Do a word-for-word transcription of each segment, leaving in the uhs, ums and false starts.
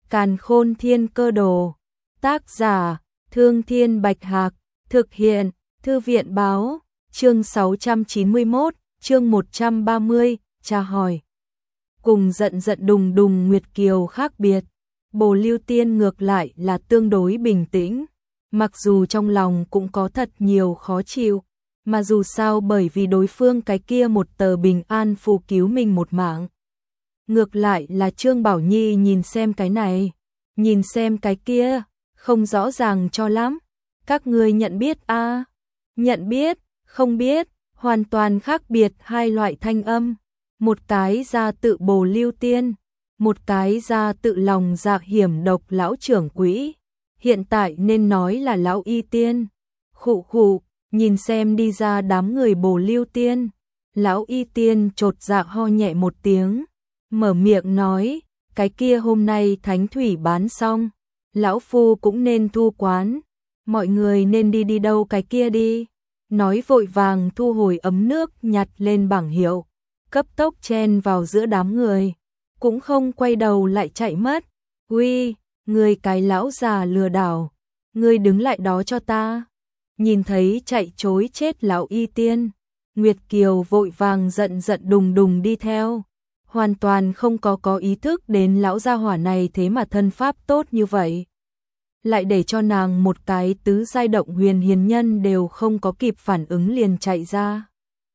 Càn Khôn Thiên Cơ Đồ. Tác giả: Thương Thiên Bạch Hạc. Thực hiện: Thư viện Báo. Chương sáu trăm chín mươi mốt, chương một trăm ba mươi, tra hỏi. Cùng giận giận đùng đùng Nguyệt Kiều khác biệt, Bồ Lưu Tiên ngược lại là tương đối bình tĩnh, mặc dù trong lòng cũng có thật nhiều khó chịu, mà dù sao bởi vì đối phương cái kia một tờ bình an phù cứu mình một mạng. Ngược lại là Trương Bảo Nhi nhìn xem cái này, nhìn xem cái kia, không rõ ràng cho lắm. Các ngươi nhận biết a? À? Nhận biết, không biết, hoàn toàn khác biệt hai loại thanh âm. Một cái ra tự Bồ Lưu Tiên, một cái ra tự lòng dạ hiểm độc lão trưởng quỹ. Hiện tại nên nói là lão y tiên. Khụ khụ, nhìn xem đi ra đám người Bồ Lưu Tiên. Lão y tiên chột dạ ho nhẹ một tiếng, mở miệng nói, cái kia hôm nay thánh thủy bán xong, lão phu cũng nên thu quán, mọi người nên đi đi đâu cái kia đi. Nói vội vàng thu hồi ấm nước, nhặt lên bảng hiệu, cấp tốc chen vào giữa đám người, cũng không quay đầu lại chạy mất. Uy, người cái lão già lừa đảo, ngươi đứng lại đó cho ta. Nhìn thấy chạy trối chết lão y tiên, Nguyệt Kiều vội vàng giận giận đùng đùng đi theo, hoàn toàn không có có ý thức đến lão gia hỏa này thế mà thân pháp tốt như vậy. Lại để cho nàng một cái tứ giai động huyền hiền nhân đều không có kịp phản ứng liền chạy ra.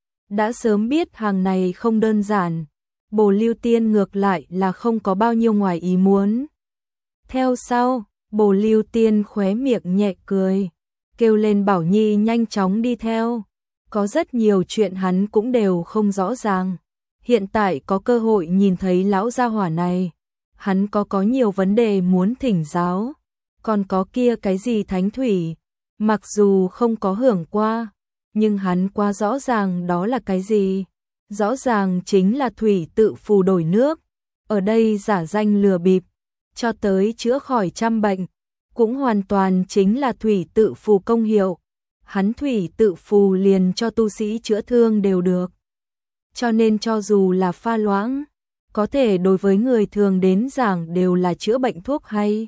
Đã sớm biết hàng này không đơn giản, Bồ Lưu Tiên ngược lại là không có bao nhiêu ngoài ý muốn. Theo sau, Bồ Lưu Tiên khóe miệng nhẹ cười, kêu lên Bảo Nhi nhanh chóng đi theo. Có rất nhiều chuyện hắn cũng đều không rõ ràng. Hiện tại có cơ hội nhìn thấy lão gia hỏa này, hắn có có nhiều vấn đề muốn thỉnh giáo. Còn có kia cái gì thánh thủy, mặc dù không có hưởng qua, nhưng hắn quá rõ ràng đó là cái gì. Rõ ràng chính là thủy tự phù đổi nước, ở đây giả danh lừa bịp, cho tới chữa khỏi trăm bệnh, cũng hoàn toàn chính là thủy tự phù công hiệu. Hắn thủy tự phù liền cho tu sĩ chữa thương đều được. Cho nên cho dù là pha loãng, có thể đối với người thường đến giảng đều là chữa bệnh thuốc hay.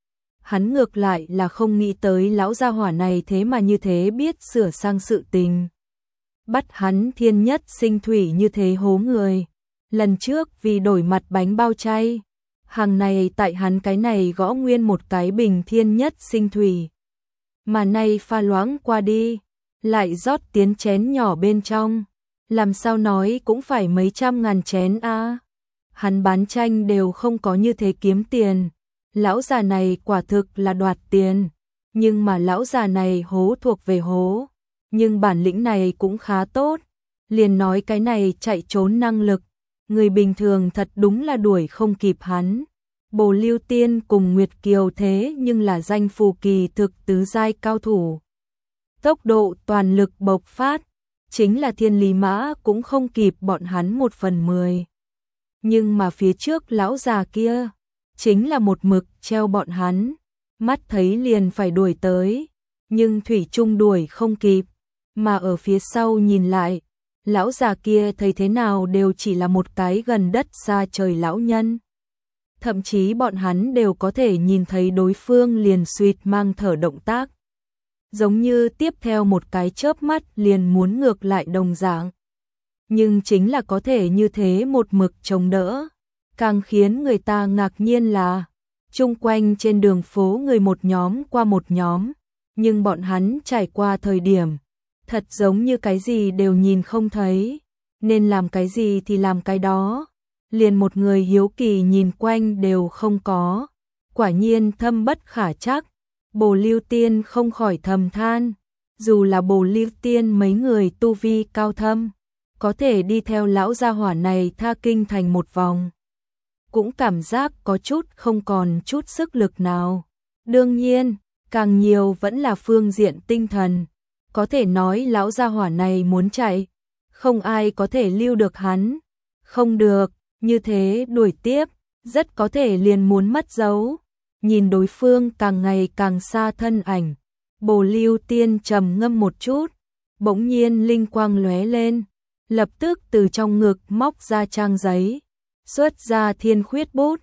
Hắn ngược lại là không nghĩ tới lão gia hỏa này thế mà như thế biết sửa sang sự tình. Bắt hắn thiên nhất sinh thủy như thế hố người. Lần trước vì đổi mặt bánh bao chay, hàng này tại hắn cái này gõ nguyên một cái bình thiên nhất sinh thủy. Mà nay pha loãng qua đi, lại rót tiến chén nhỏ bên trong. Làm sao nói cũng phải mấy trăm ngàn chén a. À. Hắn bán chanh đều không có như thế kiếm tiền. Lão già này quả thực là đoạt tiền, nhưng mà lão già này hố thuộc về hố, nhưng bản lĩnh này cũng khá tốt. Liền nói cái này chạy trốn năng lực, người bình thường thật đúng là đuổi không kịp hắn. Bồ Lưu Tiên cùng Nguyệt Kiều thế nhưng là danh phù kỳ thực tứ giai cao thủ. Tốc độ toàn lực bộc phát, chính là thiên lý mã cũng không kịp bọn hắn một phần mười. Nhưng mà phía trước lão già kia, chính là một mực treo bọn hắn, mắt thấy liền phải đuổi tới, nhưng thủy chung đuổi không kịp, mà ở phía sau nhìn lại, lão già kia thấy thế nào đều chỉ là một cái gần đất xa trời lão nhân. Thậm chí bọn hắn đều có thể nhìn thấy đối phương liền suýt mang thở động tác, giống như tiếp theo một cái chớp mắt liền muốn ngược lại đồng dạng. Nhưng chính là có thể như thế một mực chống đỡ. Càng khiến người ta ngạc nhiên là, chung quanh trên đường phố người một nhóm qua một nhóm, nhưng bọn hắn trải qua thời điểm, thật giống như cái gì đều nhìn không thấy, nên làm cái gì thì làm cái đó, liền một người hiếu kỳ nhìn quanh đều không có, quả nhiên thâm bất khả chắc. Bồ Lưu Tiên không khỏi thầm than, dù là Bồ Lưu Tiên mấy người tu vi cao thâm, có thể đi theo lão gia hỏa này tha kinh thành một vòng, cũng cảm giác có chút không còn chút sức lực nào. Đương nhiên, càng nhiều vẫn là phương diện tinh thần. Có thể nói lão gia hỏa này muốn chạy, không ai có thể lưu được hắn. Không được, như thế đuổi tiếp, rất có thể liền muốn mất dấu. Nhìn đối phương càng ngày càng xa thân ảnh, Bồ Lưu Tiên trầm ngâm một chút, bỗng nhiên linh quang lóe lên, lập tức từ trong ngực móc ra trang giấy, xuất ra thiên khuyết bút,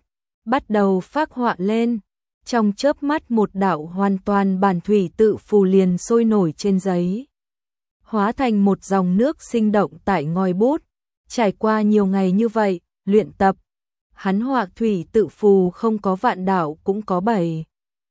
bắt đầu phác họa lên. Trong chớp mắt một đạo hoàn toàn bản thủy tự phù liền sôi nổi trên giấy, hóa thành một dòng nước sinh động tại ngòi bút. Trải qua nhiều ngày như vậy, luyện tập, hắn họa thủy tự phù không có vạn đạo cũng có bảy,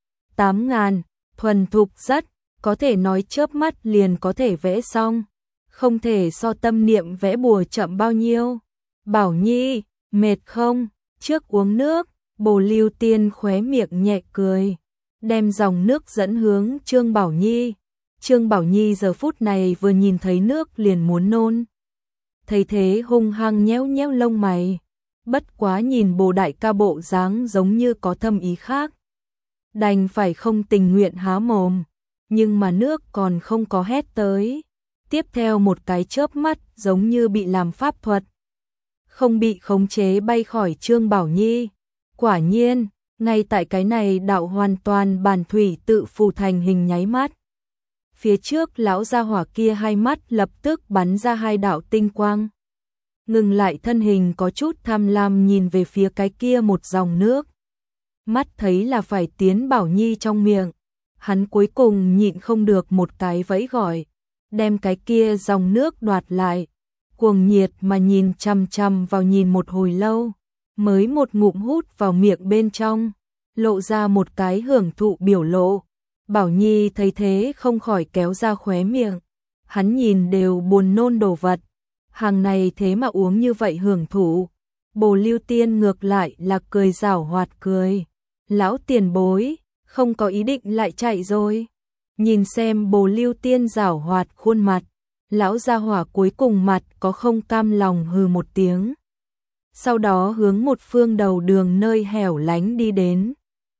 tám ngàn, thuần thục rất, có thể nói chớp mắt liền có thể vẽ xong, không thể so tâm niệm vẽ bùa chậm bao nhiêu. Bảo Nhi, mệt không? Trước uống nước. Bồ Lưu Tiên khóe miệng nhẹ cười, đem dòng nước dẫn hướng Trương Bảo Nhi. Trương Bảo Nhi giờ phút này vừa nhìn thấy nước liền muốn nôn. Thấy thế hung hăng nhéo nhéo lông mày, bất quá nhìn Bồ đại ca bộ dáng giống như có thâm ý khác, đành phải không tình nguyện há mồm, nhưng mà nước còn không có hét tới. Tiếp theo một cái chớp mắt giống như bị làm pháp thuật, không bị khống chế bay khỏi Trương Bảo Nhi. Quả nhiên, ngay tại cái này đạo hoàn toàn bản thủy tự phù thành hình nháy mắt, phía trước lão gia hỏa kia hai mắt lập tức bắn ra hai đạo tinh quang. Ngừng lại thân hình có chút tham lam nhìn về phía cái kia một dòng nước. Mắt thấy là phải tiến Bảo Nhi trong miệng, hắn cuối cùng nhịn không được một cái vẫy gọi, đem cái kia dòng nước đoạt lại, cuồng nhiệt mà nhìn chằm chằm vào nhìn một hồi lâu, mới một ngụm hút vào miệng bên trong, lộ ra một cái hưởng thụ biểu lộ. Bảo Nhi thấy thế không khỏi kéo ra khóe miệng, hắn nhìn đều buồn nôn đồ vật, hàng này thế mà uống như vậy hưởng thụ. Bồ Lưu Tiên ngược lại là cười giảo hoạt cười, lão tiền bối, không có ý định lại chạy rồi. Nhìn xem Bồ Lưu Tiên giảo hoạt khuôn mặt, lão gia hỏa cuối cùng mặt có không cam lòng hừ một tiếng. Sau đó hướng một phương đầu đường nơi hẻo lánh đi đến.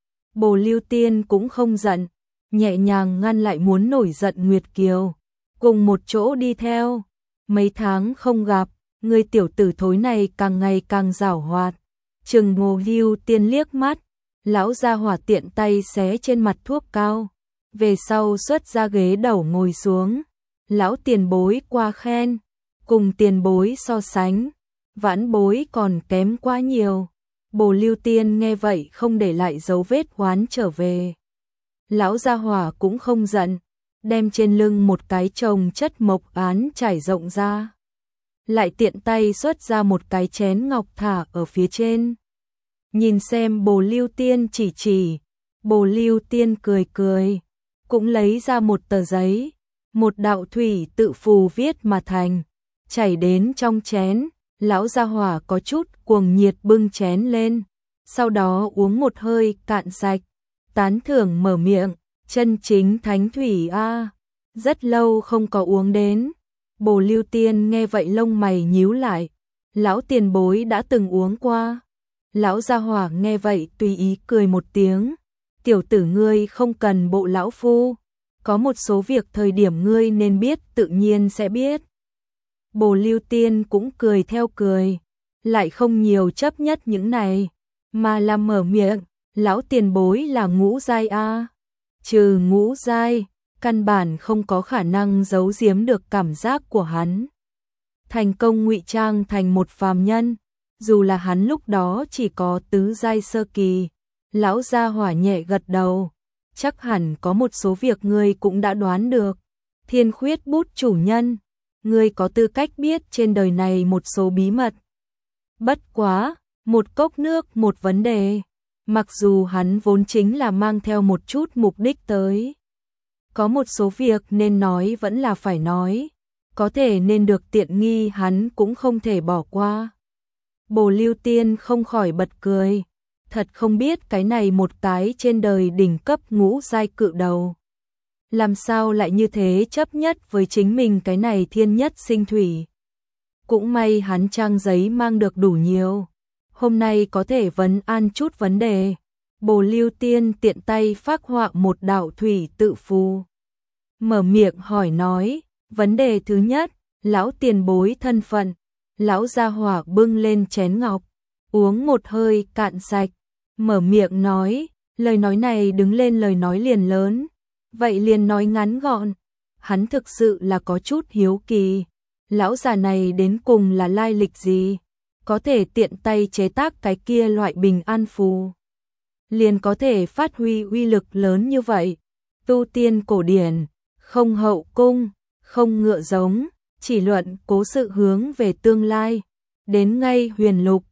Bồ Lưu Tiên cũng không giận, nhẹ nhàng ngăn lại muốn nổi giận Nguyệt Kiều, cùng một chỗ đi theo. Mấy tháng không gặp, người tiểu tử thối này càng ngày càng giảo hoạt. Chừng Bồ Lưu Tiên liếc mắt, lão gia hỏa tiện tay xé trên mặt thuốc cao, về sau xuất ra ghế đầu ngồi xuống. Lão tiền bối qua khen, cùng tiền bối so sánh, vãn bối còn kém quá nhiều. Bồ Lưu Tiên nghe vậy không để lại dấu vết oán trở về. Lão gia hỏa cũng không giận, đem trên lưng một cái chồng chất mộc án trải rộng ra, lại tiện tay xuất ra một cái chén ngọc thả ở phía trên. Nhìn xem Bồ Lưu Tiên chỉ chỉ, Bồ Lưu Tiên cười cười, cũng lấy ra một tờ giấy, một đạo thủy tự phù viết mà thành, chảy đến trong chén. Lão gia hỏa có chút cuồng nhiệt bưng chén lên, sau đó uống một hơi cạn sạch, tán thưởng mở miệng, chân chính thánh thủy a, rất lâu không có uống đến. Bồ Lưu Tiên nghe vậy lông mày nhíu lại, lão tiền bối đã từng uống qua. Lão gia hỏa nghe vậy tùy ý cười một tiếng, tiểu tử ngươi không cần bộ lão phu, có một số việc thời điểm ngươi nên biết tự nhiên sẽ biết. Bồ Lưu Tiên cũng cười theo cười, lại không nhiều chấp nhất những này, mà là mở miệng, lão tiền bối là ngũ giai a, trừ ngũ giai, căn bản không có khả năng giấu giếm được cảm giác của hắn. Thành công ngụy trang thành một phàm nhân, dù là hắn lúc đó chỉ có tứ giai sơ kỳ. Lão gia hỏa nhẹ gật đầu, chắc hẳn có một số việc ngươi cũng đã đoán được. Thiên Khuyết bút chủ nhân, ngươi có tư cách biết trên đời này một số bí mật. Bất quá, một cốc nước một vấn đề, mặc dù hắn vốn chính là mang theo một chút mục đích tới. Có một số việc nên nói vẫn là phải nói, có thể nên được tiện nghi hắn cũng không thể bỏ qua. Bồ Lưu Tiên không khỏi bật cười, thật không biết cái này một cái trên đời đỉnh cấp ngũ giai cự đầu, làm sao lại như thế chấp nhất với chính mình cái này thiên nhất sinh thủy. Cũng may hắn trang giấy mang được đủ nhiều, hôm nay có thể vấn an chút vấn đề. Bồ Lưu Tiên tiện tay phác họa một đạo thủy tự phù, mở miệng hỏi nói, vấn đề thứ nhất, lão tiền bối thân phận. Lão gia hỏa bưng lên chén ngọc, uống một hơi cạn sạch, mở miệng nói, lời nói này đứng lên lời nói liền lớn, vậy liền nói ngắn gọn. Hắn thực sự là có chút hiếu kỳ, lão già này đến cùng là lai lịch gì, có thể tiện tay chế tác cái kia loại bình an phù, liền có thể phát huy uy lực lớn như vậy. Tu tiên cổ điển, không hậu cung, không ngựa giống, chỉ luận cố sự hướng về tương lai. Đến ngay huyền lục,